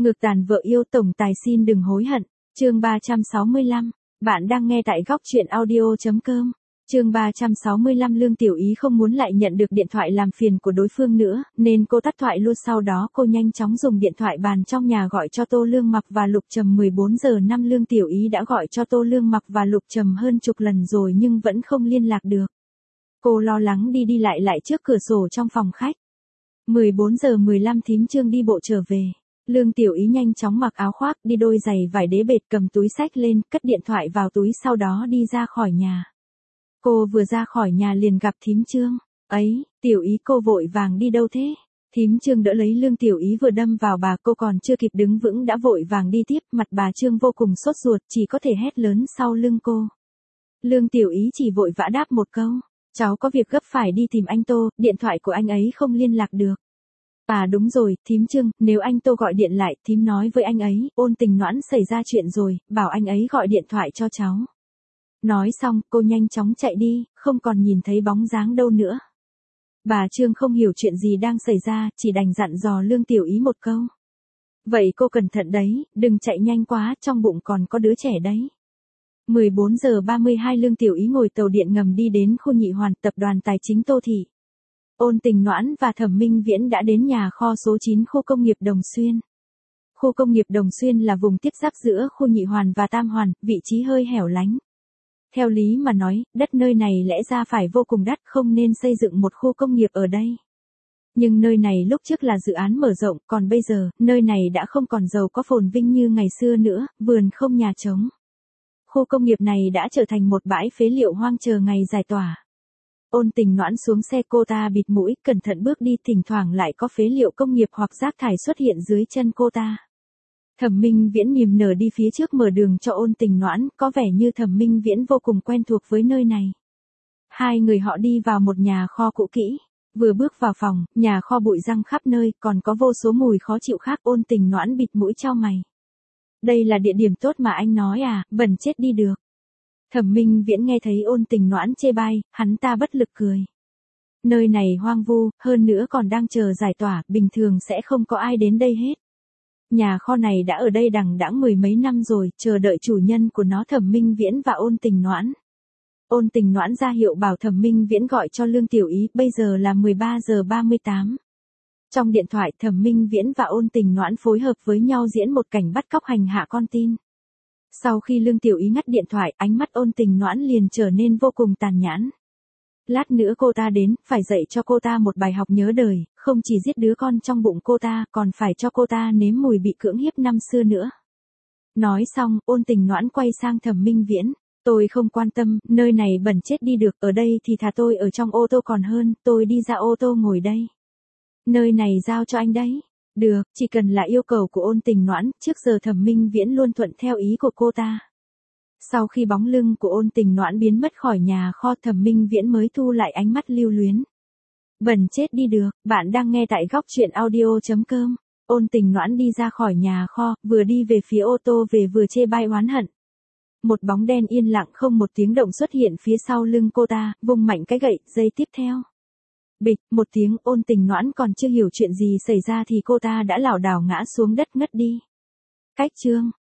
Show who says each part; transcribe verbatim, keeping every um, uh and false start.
Speaker 1: Ngược tàn vợ yêu tổng tài xin đừng hối hận. Chương ba trăm sáu mươi lăm. Bạn đang nghe tại góc truyện audio.com. Chương ba trăm sáu mươi lăm. Lương Tiểu Ý không muốn lại nhận được điện thoại làm phiền của đối phương nữa, nên cô tắt thoại luôn. Sau đó cô nhanh chóng dùng điện thoại bàn trong nhà gọi cho Tô Lương Mặc và Lục Trầm. mười bốn giờ năm Lương Tiểu Ý đã gọi cho Tô Lương Mặc và Lục Trầm hơn chục lần rồi nhưng vẫn không liên lạc được. Cô lo lắng đi đi lại lại trước cửa sổ trong phòng khách. mười bốn giờ mười lăm Thím Trương đi bộ trở về. Lương Tiểu Ý nhanh chóng mặc áo khoác, đi đôi giày vải đế bệt, cầm túi xách lên, cất điện thoại vào túi, sau đó đi ra khỏi nhà. Cô vừa ra khỏi nhà liền gặp Thím Trương. Ấy, Tiểu Ý, cô vội vàng đi đâu thế? Thím Trương đỡ lấy Lương Tiểu Ý vừa đâm vào bà, cô còn chưa kịp đứng vững đã vội vàng đi tiếp. Mặt bà Trương vô cùng sốt ruột, chỉ có thể hét lớn sau lưng cô. Lương Tiểu Ý chỉ vội vã đáp một câu: cháu có việc gấp phải đi tìm anh Tô, điện thoại của anh ấy không liên lạc được. À đúng rồi, Thím Trương, nếu anh Tô gọi điện lại, thím nói với anh ấy, Ôn Tình Noãn xảy ra chuyện rồi, bảo anh ấy gọi điện thoại cho cháu. Nói xong, cô nhanh chóng chạy đi, không còn nhìn thấy bóng dáng đâu nữa. Bà Trương không hiểu chuyện gì đang xảy ra, chỉ đành dặn dò Lương Tiểu Ý một câu: vậy cô cẩn thận đấy, đừng chạy nhanh quá, trong bụng còn có đứa trẻ đấy. mười bốn giờ ba mươi hai Lương Tiểu Ý ngồi tàu điện ngầm đi đến khu Nhị Hoàn, tập đoàn tài chính Tô Thị. Ôn Tình Noãn và Thẩm Minh Viễn đã đến nhà kho số chín khu công nghiệp Đồng Xuyên. Khu công nghiệp Đồng Xuyên là vùng tiếp giáp giữa khu Nhị Hoàn và Tam Hoàn, vị trí hơi hẻo lánh. Theo lý mà nói, đất nơi này lẽ ra phải vô cùng đắt, không nên xây dựng một khu công nghiệp ở đây. Nhưng nơi này lúc trước là dự án mở rộng, còn bây giờ, nơi này đã không còn giàu có phồn vinh như ngày xưa nữa, vườn không nhà trống. Khu công nghiệp này đã trở thành một bãi phế liệu hoang chờ ngày giải tỏa. Ôn Tình Noãn xuống xe, cô ta bịt mũi, cẩn thận bước đi, thỉnh thoảng lại có phế liệu công nghiệp hoặc rác thải xuất hiện dưới chân cô ta. Thẩm Minh Viễn niềm nở đi phía trước mở đường cho Ôn Tình Noãn, có vẻ như Thẩm Minh Viễn vô cùng quen thuộc với nơi này. Hai người họ đi vào một nhà kho cũ kỹ. Vừa bước vào phòng, nhà kho bụi răng khắp nơi, còn có vô số mùi khó chịu khác. Ôn Tình Noãn bịt mũi chau mày. Đây là địa điểm tốt mà anh nói à, bẩn chết đi được. Thẩm Minh Viễn nghe thấy Ôn Tình Noãn chê bai, hắn ta bất lực cười. Nơi này hoang vu, hơn nữa còn đang chờ giải tỏa, bình thường sẽ không có ai đến đây hết. Nhà kho này đã ở đây đằng đẵng mười mấy năm rồi, chờ đợi chủ nhân của nó. Thẩm Minh Viễn và Ôn Tình Noãn. Ôn Tình Noãn ra hiệu bảo Thẩm Minh Viễn gọi cho Lương Tiểu Ý, bây giờ là mười ba giờ ba mươi tám. Trong điện thoại, Thẩm Minh Viễn và Ôn Tình Noãn phối hợp với nhau diễn một cảnh bắt cóc hành hạ con tin. Sau khi Lương Tiểu Ý ngắt điện thoại, ánh mắt Ôn Tình Noãn liền trở nên vô cùng tàn nhẫn. Lát nữa cô ta đến, phải dạy cho cô ta một bài học nhớ đời, không chỉ giết đứa con trong bụng cô ta, còn phải cho cô ta nếm mùi bị cưỡng hiếp năm xưa nữa. Nói xong, Ôn Tình Noãn quay sang Thẩm Minh Viễn. Tôi không quan tâm, nơi này bẩn chết đi được, ở đây thì thà tôi ở trong ô tô còn hơn, tôi đi ra ô tô ngồi đây. Nơi này giao cho anh đấy. Được, chỉ cần là yêu cầu của Ôn Tình Noãn, trước giờ Thẩm Minh Viễn luôn thuận theo ý của cô ta. Sau khi bóng lưng của Ôn Tình Noãn biến mất khỏi nhà kho, Thẩm Minh Viễn mới thu lại ánh mắt lưu luyến. Bẩn chết đi được, bạn đang nghe tại góc truyện audio.com. Ôn Tình Noãn đi ra khỏi nhà kho, vừa đi về phía ô tô về vừa chê bai oán hận. Một bóng đen yên lặng không một tiếng động xuất hiện phía sau lưng cô ta, vung mạnh cái gậy, giây tiếp theo. Bịch, một tiếng. Ôn Tình Noãn còn chưa hiểu chuyện gì xảy ra thì cô ta đã lảo đảo ngã xuống đất ngất đi. Cách chương